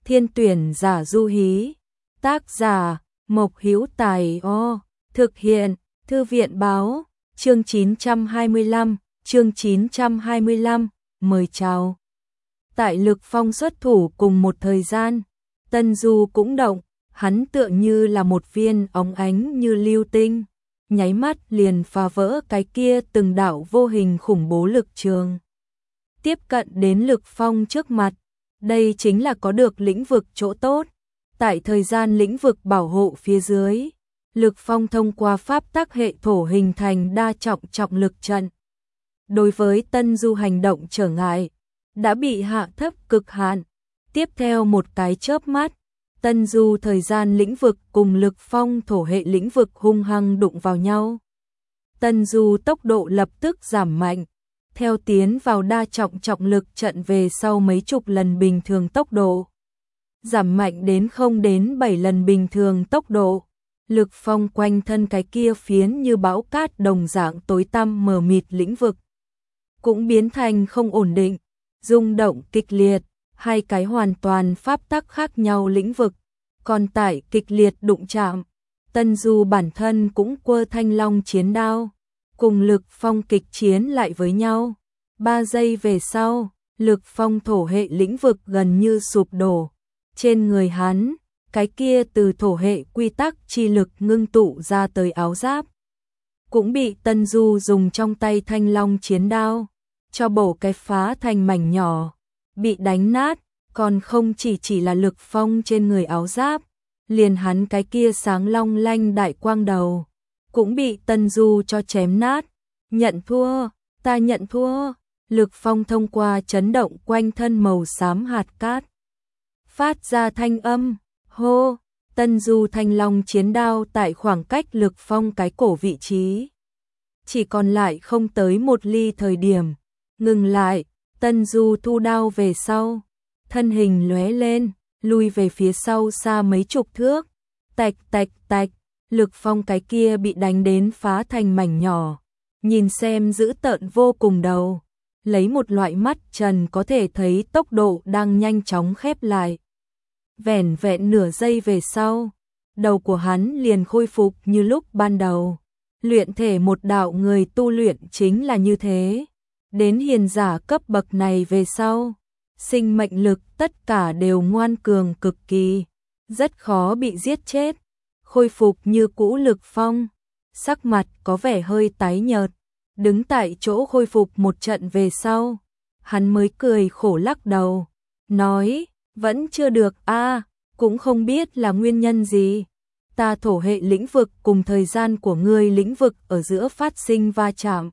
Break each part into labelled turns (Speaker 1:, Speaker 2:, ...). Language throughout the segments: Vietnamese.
Speaker 1: Thiên tuyển giả du hí. Tác giả Mộc Hữu Tài. Thực hiện Thư viện báo. Chương 925. Mời chào. Tại Lực Phong xuất thủ cùng một thời gian, Tân Du cũng động, hắn tựa như là một viên óng ánh như lưu tinh, nháy mắt liền phá vỡ cái kia từng đạo vô hình khủng bố lực trường. Tiếp cận đến Lực Phong trước mặt, đây chính là có được lĩnh vực chỗ tốt. Tại thời gian lĩnh vực bảo hộ phía dưới, Lực Phong thông qua pháp tắc hệ thổ hình thành đa trọng trọng lực trận. Đối với Tân Du hành động trở ngại, đã bị hạ thấp cực hạn. Tiếp theo một cái chớp mắt, Tân Du thời gian lĩnh vực cùng Lực Phong thổ hệ lĩnh vực hung hăng đụng vào nhau. Tân Du tốc độ lập tức giảm mạnh, theo tiến vào đa trọng trọng lực trận về sau mấy chục lần bình thường tốc độ. Giảm mạnh đến 0 đến 7 lần bình thường tốc độ. Lực Phong quanh thân cái kia phiến như bão cát đồng dạng tối tăm mờ mịt lĩnh vực cũng biến thành không ổn định, rung động kịch liệt, hai cái hoàn toàn pháp tắc khác nhau lĩnh vực, còn tại kịch liệt đụng chạm. Tân Du bản thân cũng quơ thanh long chiến đao, cùng Lực Phong kịch chiến lại với nhau. 3 giây về sau, Lực Phong thổ hệ lĩnh vực gần như sụp đổ. Trên người hắn, cái kia từ thổ hệ quy tắc chi lực ngưng tụ ra tới áo giáp cũng bị Tân Du dùng trong tay thanh long chiến đao cho bổ cái phá thành mảnh nhỏ, bị đánh nát. Còn không chỉ là Lực Phong trên người áo giáp, liền hắn cái kia sáng long lanh đại quang đầu cũng bị Tân Du cho chém nát. Nhận thua, ta nhận thua. Lực Phong thông qua chấn động quanh thân màu xám hạt cát phát ra thanh âm. Hô. Tân Du thanh long chiến đao tại khoảng cách Lực Phong cái cổ vị trí chỉ còn lại không tới 1 ly thời điểm ngừng lại. Tân Du thu đao về sau, thân hình lóe lên, lui về phía sau xa mấy chục thước. Tạch tạch tạch, Lực Phong cái kia bị đánh đến phá thành mảnh nhỏ, nhìn xem dữ tợn vô cùng đầu, lấy một loại mắt trần có thể thấy tốc độ đang nhanh chóng khép lại. Vẻn vẹn nửa giây về sau, đầu của hắn liền khôi phục như lúc ban đầu. Luyện thể một đạo người tu luyện chính là như thế. Đến hiền giả cấp bậc này về sau, sinh mệnh lực tất cả đều ngoan cường cực kỳ, rất khó bị giết chết. Khôi phục như cũ Lực Phong, sắc mặt có vẻ hơi tái nhợt, đứng tại chỗ khôi phục một trận về sau, hắn mới cười khổ lắc đầu, nói, vẫn chưa được a, cũng không biết là nguyên nhân gì. Ta thổ hệ lĩnh vực cùng thời gian của ngươi lĩnh vực ở giữa phát sinh va chạm,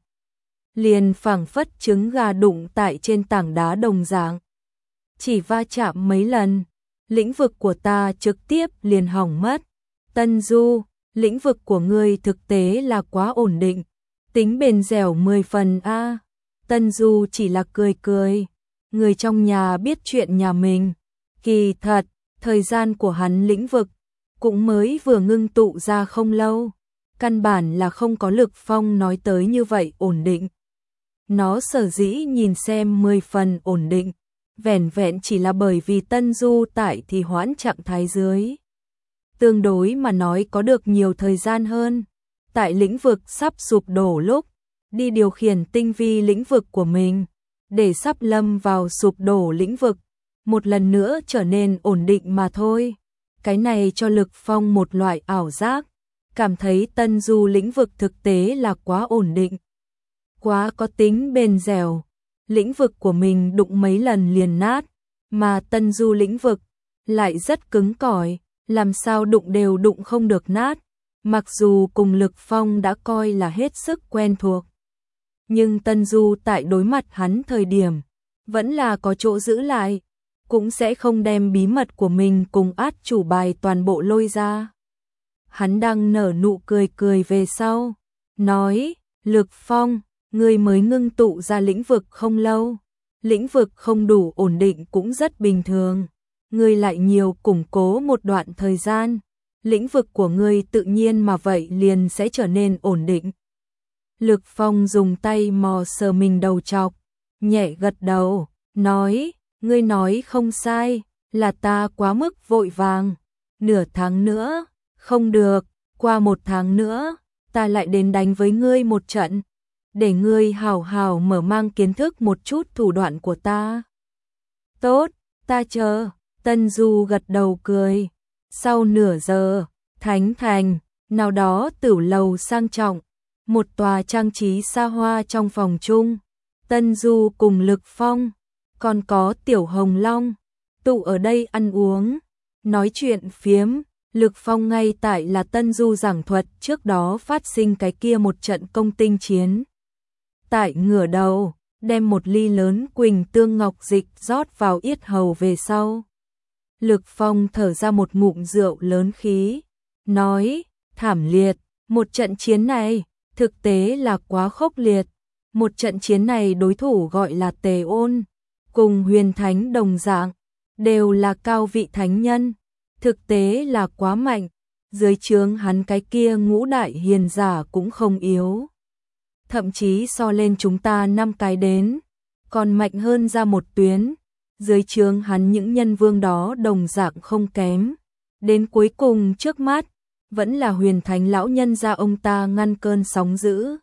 Speaker 1: liền phảng phất trứng gà đụng tại trên tảng đá đồng dạng. Chỉ va chạm mấy lần, lĩnh vực của ta trực tiếp liền hỏng mất. Tân Du, lĩnh vực của ngươi thực tế là quá ổn định, tính bền dẻo 10 phần a. Tân Du chỉ là cười cười, người trong nhà biết chuyện nhà mình. Kỳ thật, thời gian của hắn lĩnh vực cũng mới vừa ngưng tụ ra không lâu, căn bản là không có Lực Phong nói tới như vậy ổn định. Nó sở dĩ nhìn xem 10 phần ổn định, vẻn vẹn chỉ là bởi vì Tân Du tại thì hoãn trạng thái dưới. Tương đối mà nói có được nhiều thời gian hơn, tại lĩnh vực sắp sụp đổ lúc, đi điều khiển tinh vi lĩnh vực của mình, để sắp lâm vào sụp đổ lĩnh vực, một lần nữa trở nên ổn định mà thôi. Cái này cho Lực Phong một loại ảo giác, cảm thấy Tân Du lĩnh vực thực tế là quá ổn định, quá có tính bền dẻo. Lĩnh vực của mình đụng mấy lần liền nát, mà Tân Du lĩnh vực lại rất cứng cỏi, làm sao đụng đều đụng không được nát. Mặc dù cùng Lực Phong đã coi là hết sức quen thuộc, nhưng Tân Du tại đối mặt hắn thời điểm vẫn là có chỗ giữ lại, cũng sẽ không đem bí mật của mình cùng át chủ bài toàn bộ lôi ra. Hắn đang nở nụ cười cười về sau, nói, Lực Phong, ngươi mới ngưng tụ ra lĩnh vực không lâu, lĩnh vực không đủ ổn định cũng rất bình thường, ngươi lại nhiều củng cố một đoạn thời gian, lĩnh vực của ngươi tự nhiên mà vậy liền sẽ trở nên ổn định. Lực Phong dùng tay mò sờ mình đầu trọc, nhẹ gật đầu, nói, ngươi nói không sai, là ta quá mức vội vàng. Nửa tháng nữa, không được, qua 1 tháng nữa, ta lại đến đánh với ngươi một trận, để ngươi hào hào mở mang kiến thức một chút thủ đoạn của ta. Tốt, ta chờ. Tân Du gật đầu cười. Sau nửa giờ, Thánh Thành, nào đó tửu lầu sang trọng, một tòa trang trí xa hoa trong phòng chung. Tân Du cùng Lực Phong, còn có Tiểu Hồng Long, tụ ở đây ăn uống, nói chuyện phiếm. Lực Phong ngay tại là Tân Du giảng thuật trước đó phát sinh cái kia một trận công tinh chiến. Tại ngửa đầu, đem một ly lớn Quỳnh Tương Ngọc dịch rót vào yết hầu về sau. Lực Phong thở ra một ngụm rượu lớn khí, nói, thảm liệt, một trận chiến này, thực tế là quá khốc liệt. Một trận chiến này đối thủ gọi là Tề Ôn, cùng Huyền Thánh đồng dạng, đều là cao vị thánh nhân, thực tế là quá mạnh, dưới trướng hắn cái kia ngũ đại hiền giả cũng không yếu. Thậm chí so lên chúng ta 5 cái đến, còn mạnh hơn ra một tuyến, dưới trướng hắn những nhân vương đó đồng dạng không kém. Đến cuối cùng trước mắt, vẫn là Huyền Thánh lão nhân gia ông ta ngăn cơn sóng dữ,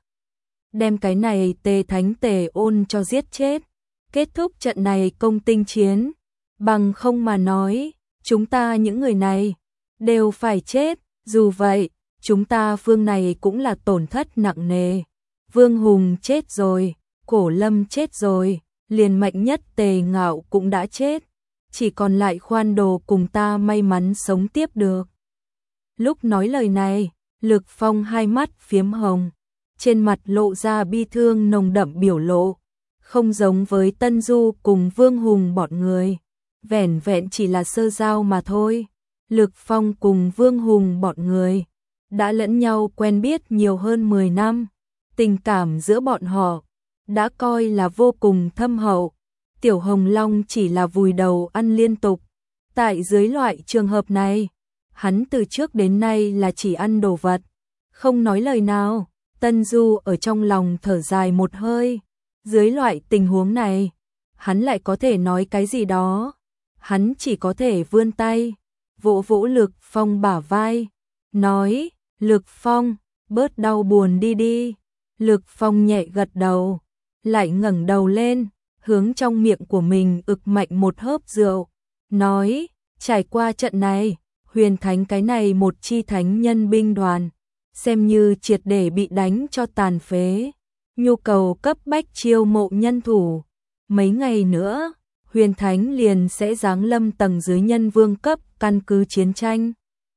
Speaker 1: đem cái này Tề Thánh Tề Ôn cho giết chết, kết thúc trận này công tinh chiến. Bằng không mà nói, chúng ta những người này đều phải chết. Dù vậy, chúng ta phương này cũng là tổn thất nặng nề. Vương Hùng chết rồi, Cổ Lâm chết rồi, liền mạnh nhất Tề Ngạo cũng đã chết, chỉ còn lại Khoan Đồ cùng ta may mắn sống tiếp được. Lúc nói lời này, Lực Phong hai mắt phiếm hồng, trên mặt lộ ra bi thương nồng đậm biểu lộ, không giống với Tân Du cùng Vương Hùng bọn người, vẻn vẹn chỉ là sơ giao mà thôi. Lực Phong cùng Vương Hùng bọn người đã lẫn nhau quen biết nhiều hơn 10 năm, tình cảm giữa bọn họ đã coi là vô cùng thâm hậu. Tiểu Hồng Long chỉ là vùi đầu ăn liên tục. Tại dưới loại trường hợp này, hắn từ trước đến nay là chỉ ăn đồ vật, không nói lời nào. Tân Du ở trong lòng thở dài một hơi, dưới loại tình huống này, hắn lại có thể nói cái gì đó, hắn chỉ có thể vươn tay, vỗ vỗ Lực Phong bả vai, nói, Lực Phong, bớt đau buồn đi đi. Lực Phong nhẹ gật đầu, lại ngẩng đầu lên, hướng trong miệng của mình ực mạnh một hớp rượu, nói, trải qua trận này, Huyền Thánh cái này một chi thánh nhân binh đoàn, xem như triệt để bị đánh cho tàn phế, nhu cầu cấp bách chiêu mộ nhân thủ. Mấy ngày nữa, Huyền Thánh liền sẽ giáng lâm tầng dưới nhân vương cấp căn cứ chiến tranh,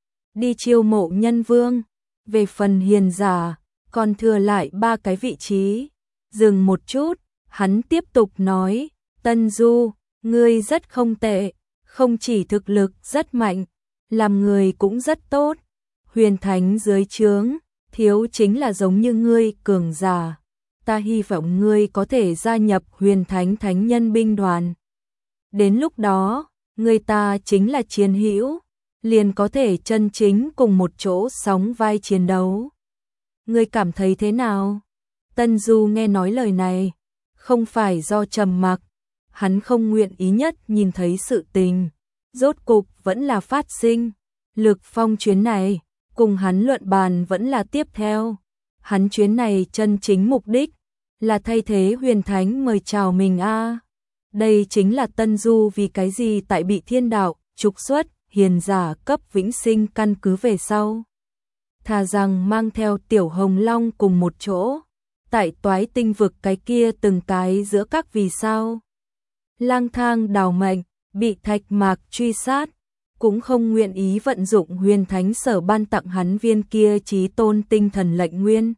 Speaker 1: đi chiêu mộ nhân vương. Về phần hiền giả, còn thừa lại 3 cái vị trí. Dừng một chút, hắn tiếp tục nói, Tân Du, ngươi rất không tệ, không chỉ thực lực rất mạnh, làm người cũng rất tốt. Huyền Thánh dưới trướng, thiếu chính là giống như ngươi cường giả. Ta hy vọng ngươi có thể gia nhập Huyền Thánh Thánh Nhân binh đoàn. Đến lúc đó, người ta chính là chiến hữu, liền có thể chân chính cùng một chỗ sóng vai chiến đấu. Ngươi cảm thấy thế nào? Tân Du nghe nói lời này, không phải do trầm mặc, hắn không nguyện ý nhất nhìn thấy sự tình, rốt cục vẫn là phát sinh. Lực Phong chuyến này, cùng hắn luận bàn vẫn là tiếp theo. Hắn chuyến này chân chính mục đích là thay thế Huyền Thánh mời chào mình a. Đây chính là Tân Du vì cái gì tại bị thiên đạo trục xuất hiền giả cấp vĩnh sinh căn cứ về sau, thà rằng mang theo Tiểu Hồng Long cùng một chỗ, tại Toái Tinh vực cái kia từng cái giữa các vì sao lang thang đào mệnh, bị Thạch Mạc truy sát, cũng không nguyện ý vận dụng Huyền Thánh sở ban tặng hắn viên kia chí tôn tinh thần lệnh nguyên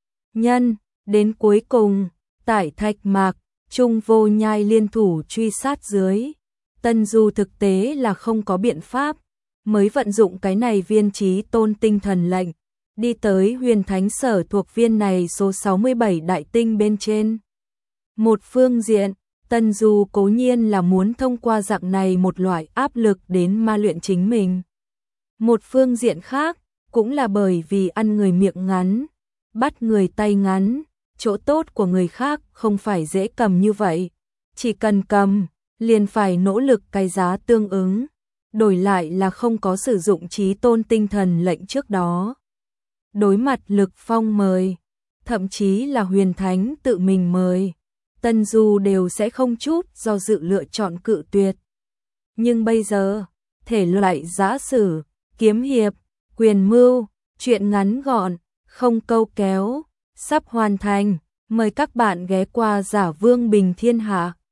Speaker 1: nhân. Đến cuối cùng, tại Thạch Mạc, Trung Vô Nhai liên thủ truy sát dưới, Tân Du thực tế là không có biện pháp, mới vận dụng cái này viên chí tôn tinh thần lệnh, đi tới Huyền Thánh sở thuộc viên này số 67 đại tinh bên trên. Một phương diện, Tân Du cố nhiên là muốn thông qua dạng này một loại áp lực đến ma luyện chính mình. Một phương diện khác, cũng là bởi vì ăn người miệng ngắn, bắt người tay ngắn, chỗ tốt của người khác không phải dễ cầm như vậy. Chỉ cần cầm, liền phải nỗ lực cái giá tương ứng. đổi lại là không có sử dụng chí tôn tinh thần lệnh trước đó. Đối mặt Lực Phong mời, thậm chí là Huyền Thánh tự mình mời, Tân Du đều sẽ không chút do dự lựa chọn cự tuyệt. Nhưng bây giờ, thể loại giã sử, kiếm hiệp, quyền mưu, truyện ngắn gọn, không câu kéo, sắp hoàn thành, mời các bạn ghé qua Giả Vương Bình Thiên Hạ.